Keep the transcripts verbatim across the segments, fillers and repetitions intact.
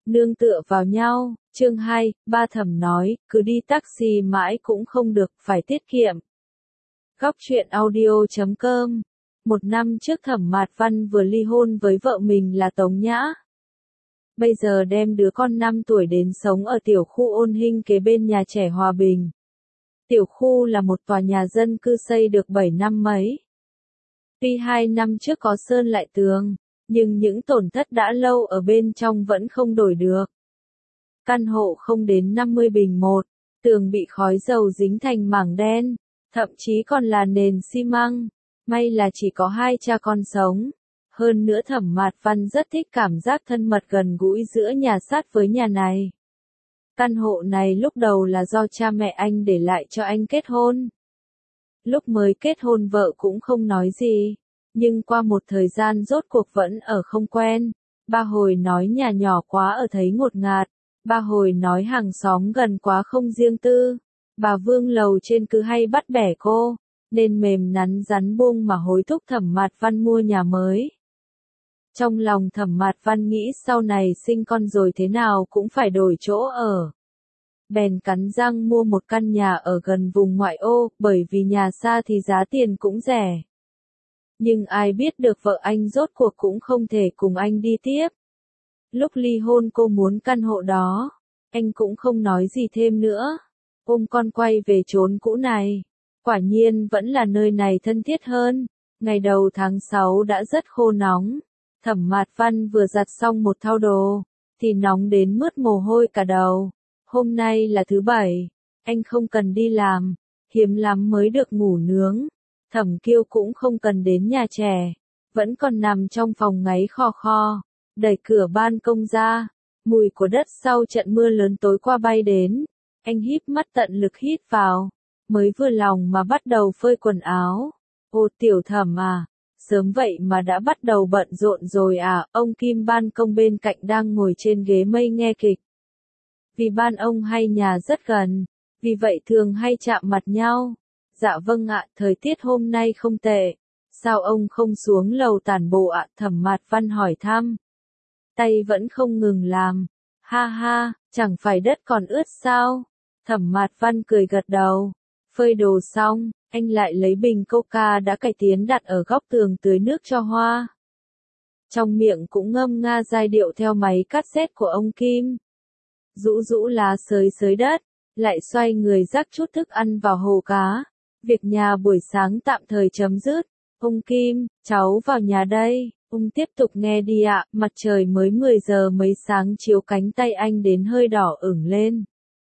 nương tựa vào nhau. Chương hai, ba Thẩm nói, cứ đi taxi mãi cũng không được, phải tiết kiệm. Góc truyện audio chấm com. Một năm trước Thẩm Mạt Văn vừa ly hôn với vợ mình là Tống Nhã. Bây giờ đem đứa con năm tuổi đến sống ở tiểu khu Ôn Hinh kế bên nhà trẻ Hòa Bình. Tiểu khu là một tòa nhà dân cư xây được bảy năm mấy. Tuy hai năm trước có sơn lại tường, nhưng những tổn thất đã lâu ở bên trong vẫn không đổi được. Căn hộ không đến năm mươi bình một, tường bị khói dầu dính thành mảng đen, thậm chí còn là nền xi măng. May là chỉ có hai cha con sống. Hơn nữa Thẩm Mạt Văn rất thích cảm giác thân mật gần gũi giữa nhà sát với nhà này. Căn hộ này lúc đầu là do cha mẹ anh để lại cho anh kết hôn. Lúc mới kết hôn vợ cũng không nói gì, nhưng qua một thời gian rốt cuộc vẫn ở không quen. Ba hồi nói nhà nhỏ quá ở thấy ngột ngạt, ba hồi nói hàng xóm gần quá không riêng tư. Bà Vương lầu trên cứ hay bắt bẻ cô, nên mềm nắn rắn buông mà hối thúc Thẩm Mạt Văn mua nhà mới. Trong lòng Thẩm Mạt Văn nghĩ sau này sinh con rồi thế nào cũng phải đổi chỗ ở. Bèn cắn răng mua một căn nhà ở gần vùng ngoại ô, bởi vì nhà xa thì giá tiền cũng rẻ. Nhưng ai biết được vợ anh rốt cuộc cũng không thể cùng anh đi tiếp. Lúc ly hôn cô muốn căn hộ đó, anh cũng không nói gì thêm nữa. Ôm con quay về chốn cũ này. Quả nhiên vẫn là nơi này thân thiết hơn. Ngày đầu tháng sáu đã rất khô nóng. Thẩm Mạt Văn vừa giặt xong một thau đồ, thì nóng đến mướt mồ hôi cả đầu. Hôm nay là thứ bảy, anh không cần đi làm, hiếm lắm mới được ngủ nướng. Thẩm Kiêu cũng không cần đến nhà trẻ, vẫn còn nằm trong phòng ngáy khò khò, đẩy cửa ban công ra, mùi của đất sau trận mưa lớn tối qua bay đến. Anh híp mắt tận lực hít vào, mới vừa lòng mà bắt đầu phơi quần áo. Ô tiểu Thẩm à, sớm vậy mà đã bắt đầu bận rộn rồi à? Ông Kim ban công bên cạnh đang ngồi trên ghế mây nghe kịch. Vì ban ông hay nhà rất gần, vì vậy thường hay chạm mặt nhau. Dạ vâng ạ, thời tiết hôm nay không tệ. Sao ông không xuống lầu tản bộ ạ? Thẩm Mạt Văn hỏi thăm. Tay vẫn không ngừng làm. Ha ha, chẳng phải đất còn ướt sao? Thẩm Mạt Văn cười gật đầu. Phơi đồ xong, anh lại lấy bình coca đã cải tiến đặt ở góc tường tưới nước cho hoa. Trong miệng cũng ngâm nga giai điệu theo máy cassette của ông Kim. Rũ rũ lá xới xới đất, lại xoay người rắc chút thức ăn vào hồ cá. Việc nhà buổi sáng tạm thời chấm dứt. Ông Kim, cháu vào nhà đây. Ông tiếp tục nghe đi ạ. Mặt trời mới mười giờ mấy sáng chiếu cánh tay anh đến hơi đỏ ửng lên.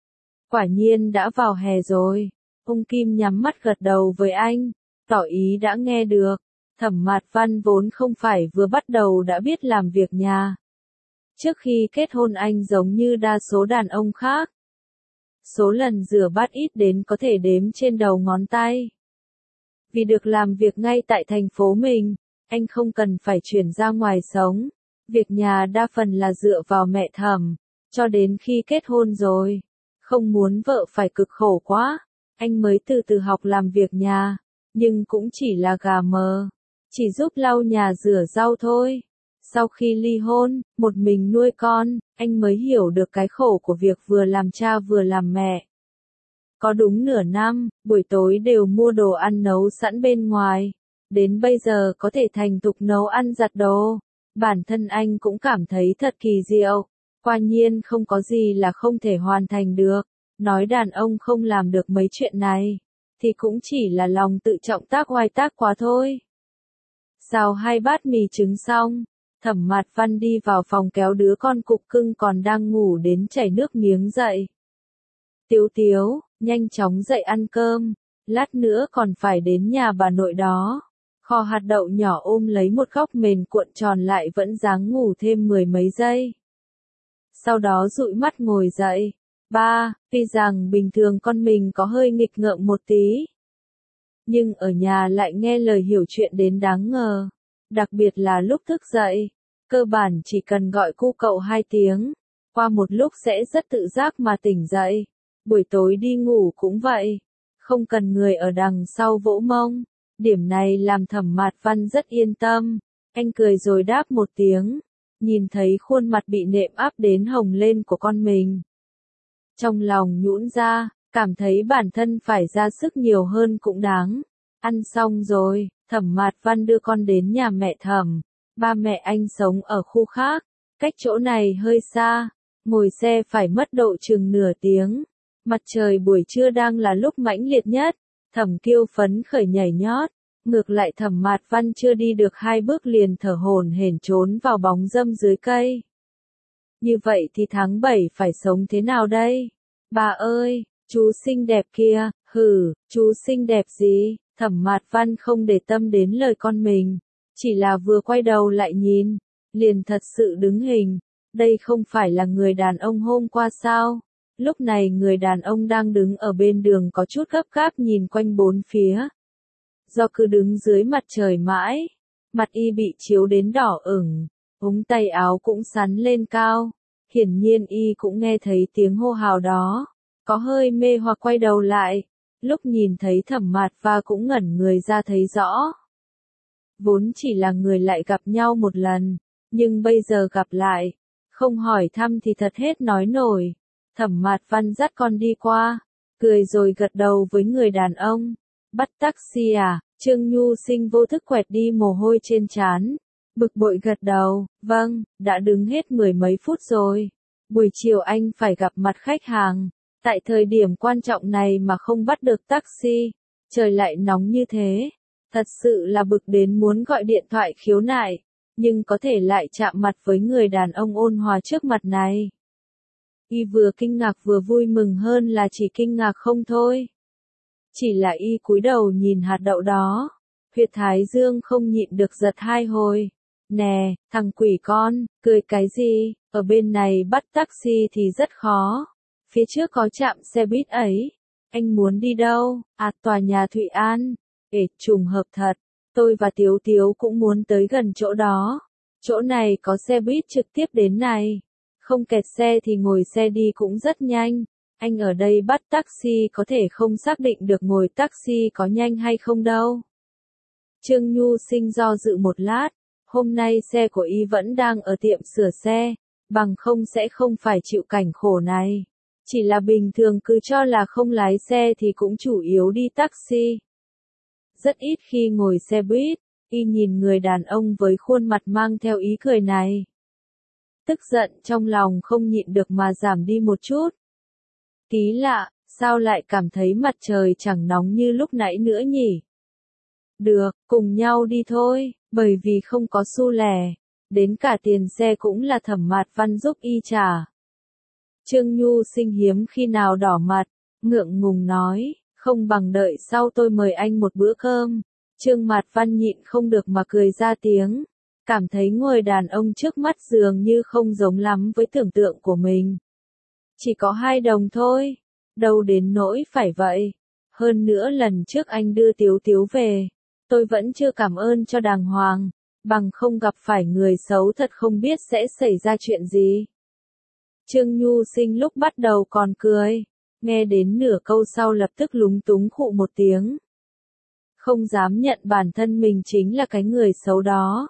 Quả nhiên đã vào hè rồi. Ông Kim nhắm mắt gật đầu với anh, tỏ ý đã nghe được. Thẩm Mạt Văn vốn không phải vừa bắt đầu đã biết làm việc nhà. Trước khi kết hôn anh giống như đa số đàn ông khác. Số lần rửa bát ít đến có thể đếm trên đầu ngón tay. Vì được làm việc ngay tại thành phố mình, anh không cần phải chuyển ra ngoài sống. Việc nhà đa phần là dựa vào mẹ Thẩm, cho đến khi kết hôn rồi. Không muốn vợ phải cực khổ quá, anh mới từ từ học làm việc nhà, nhưng cũng chỉ là gà mờ, chỉ giúp lau nhà rửa rau thôi. Sau khi ly hôn, một mình nuôi con, anh mới hiểu được cái khổ của việc vừa làm cha vừa làm mẹ. Có đúng nửa năm, buổi tối đều mua đồ ăn nấu sẵn bên ngoài, đến bây giờ có thể thành thục nấu ăn giặt đồ. Bản thân anh cũng cảm thấy thật kỳ diệu, quả nhiên không có gì là không thể hoàn thành được. Nói đàn ông không làm được mấy chuyện này, thì cũng chỉ là lòng tự trọng tác oai tác quá thôi. Xào hai bát mì trứng xong, Thẩm Mạt Văn đi vào phòng kéo đứa con cục cưng còn đang ngủ đến chảy nước miếng dậy. Tiếu Tiếu, nhanh chóng dậy ăn cơm, lát nữa còn phải đến nhà bà nội đó. Kho hạt đậu nhỏ ôm lấy một góc mền cuộn tròn lại vẫn dáng ngủ thêm mười mấy giây. Sau đó dụi mắt ngồi dậy. Ba, tuy rằng bình thường con mình có hơi nghịch ngợm một tí, nhưng ở nhà lại nghe lời hiểu chuyện đến đáng ngờ. Đặc biệt là lúc thức dậy, cơ bản chỉ cần gọi cu cậu hai tiếng, qua một lúc sẽ rất tự giác mà tỉnh dậy. Buổi tối đi ngủ cũng vậy, không cần người ở đằng sau vỗ mông. Điểm này làm Thẩm Mạt Văn rất yên tâm. Anh cười rồi đáp một tiếng, nhìn thấy khuôn mặt bị nệm áp đến hồng lên của con mình. Trong lòng nhũn ra, cảm thấy bản thân phải ra sức nhiều hơn cũng đáng. Ăn xong rồi, Thẩm Mạt Văn đưa con đến nhà mẹ Thẩm. Ba mẹ anh sống ở khu khác, cách chỗ này hơi xa, ngồi xe phải mất độ chừng nửa tiếng. Mặt trời buổi trưa đang là lúc mãnh liệt nhất, Thẩm Kiêu phấn khởi nhảy nhót, ngược lại Thẩm Mạt Văn chưa đi được hai bước liền thở hổn hển trốn vào bóng râm dưới cây. Như vậy thì tháng bảy phải sống thế nào đây? Bà ơi, chú xinh đẹp kia, hừ, chú xinh đẹp gì? Thẩm Mạt Văn không để tâm đến lời con mình, chỉ là vừa quay đầu lại nhìn, liền thật sự đứng hình. Đây không phải là người đàn ông hôm qua sao? Lúc này người đàn ông đang đứng ở bên đường có chút gấp gáp nhìn quanh bốn phía. Do cứ đứng dưới mặt trời mãi, mặt y bị chiếu đến đỏ ửng, ống tay áo cũng sắn lên cao. Hiển nhiên y cũng nghe thấy tiếng hô hào đó, có hơi mê hoặc quay đầu lại. Lúc nhìn thấy Thẩm Mạt Va cũng ngẩn người ra thấy rõ. Vốn chỉ là người lại gặp nhau một lần, nhưng bây giờ gặp lại, không hỏi thăm thì thật hết nói nổi. Thẩm Mạt Văn dắt con đi qua, cười rồi gật đầu với người đàn ông. Bắt taxi à? Trương Nhu Sinh vô thức quẹt đi mồ hôi trên trán. Bực bội gật đầu, vâng, đã đứng hết mười mấy phút rồi. Buổi chiều anh phải gặp mặt khách hàng. Tại thời điểm quan trọng này mà không bắt được taxi, trời lại nóng như thế. Thật sự là bực đến muốn gọi điện thoại khiếu nại, nhưng có thể lại chạm mặt với người đàn ông ôn hòa trước mặt này. Y vừa kinh ngạc vừa vui mừng hơn là chỉ kinh ngạc không thôi. Chỉ là y cúi đầu nhìn hạt đậu đó, huyệt thái dương không nhịn được giật hai hồi. Nè, thằng quỷ con, cười cái gì, ở bên này bắt taxi thì rất khó. Phía trước có trạm xe buýt ấy. Anh muốn đi đâu? À, tòa nhà Thụy An. Ê, trùng hợp thật. Tôi và Tiếu Tiếu cũng muốn tới gần chỗ đó. Chỗ này có xe buýt trực tiếp đến này. Không kẹt xe thì ngồi xe đi cũng rất nhanh. Anh ở đây bắt taxi có thể không xác định được ngồi taxi có nhanh hay không đâu. Trương Nhu Sinh do dự một lát. Hôm nay xe của y vẫn đang ở tiệm sửa xe. Bằng không sẽ không phải chịu cảnh khổ này. Chỉ là bình thường cứ cho là không lái xe thì cũng chủ yếu đi taxi. Rất ít khi ngồi xe buýt, y nhìn người đàn ông với khuôn mặt mang theo ý cười này. Tức giận trong lòng không nhịn được mà giảm đi một chút. Tí lạ, sao lại cảm thấy mặt trời chẳng nóng như lúc nãy nữa nhỉ? Được, cùng nhau đi thôi, bởi vì không có xu lẻ, đến cả tiền xe cũng là Thẩm Mạt Văn giúp y trả. Trương Nhu Sinh hiếm khi nào đỏ mặt, ngượng ngùng nói, không bằng đợi sau tôi mời anh một bữa cơm. Trương Mạt Văn nhịn không được mà cười ra tiếng, cảm thấy người đàn ông trước mắt dường như không giống lắm với tưởng tượng của mình. Chỉ có hai đồng thôi, đâu đến nỗi phải vậy. Hơn nữa lần trước anh đưa Tiếu Tiếu về, tôi vẫn chưa cảm ơn cho đàng hoàng, bằng không gặp phải người xấu thật không biết sẽ xảy ra chuyện gì. Trương Nhu Sinh lúc bắt đầu còn cười, nghe đến nửa câu sau lập tức lúng túng khụ một tiếng. Không dám nhận bản thân mình chính là cái người xấu đó.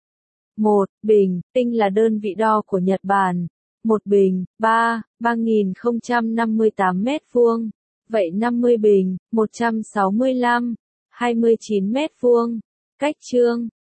Một bình, tinh là đơn vị đo của Nhật Bản. Một bình, ba, ba nghìn không trăm năm mươi tám mét vuông. Vậy năm mươi bình, một trăm sáu mươi lăm, hai mươi chín mét vuông. Cách Trương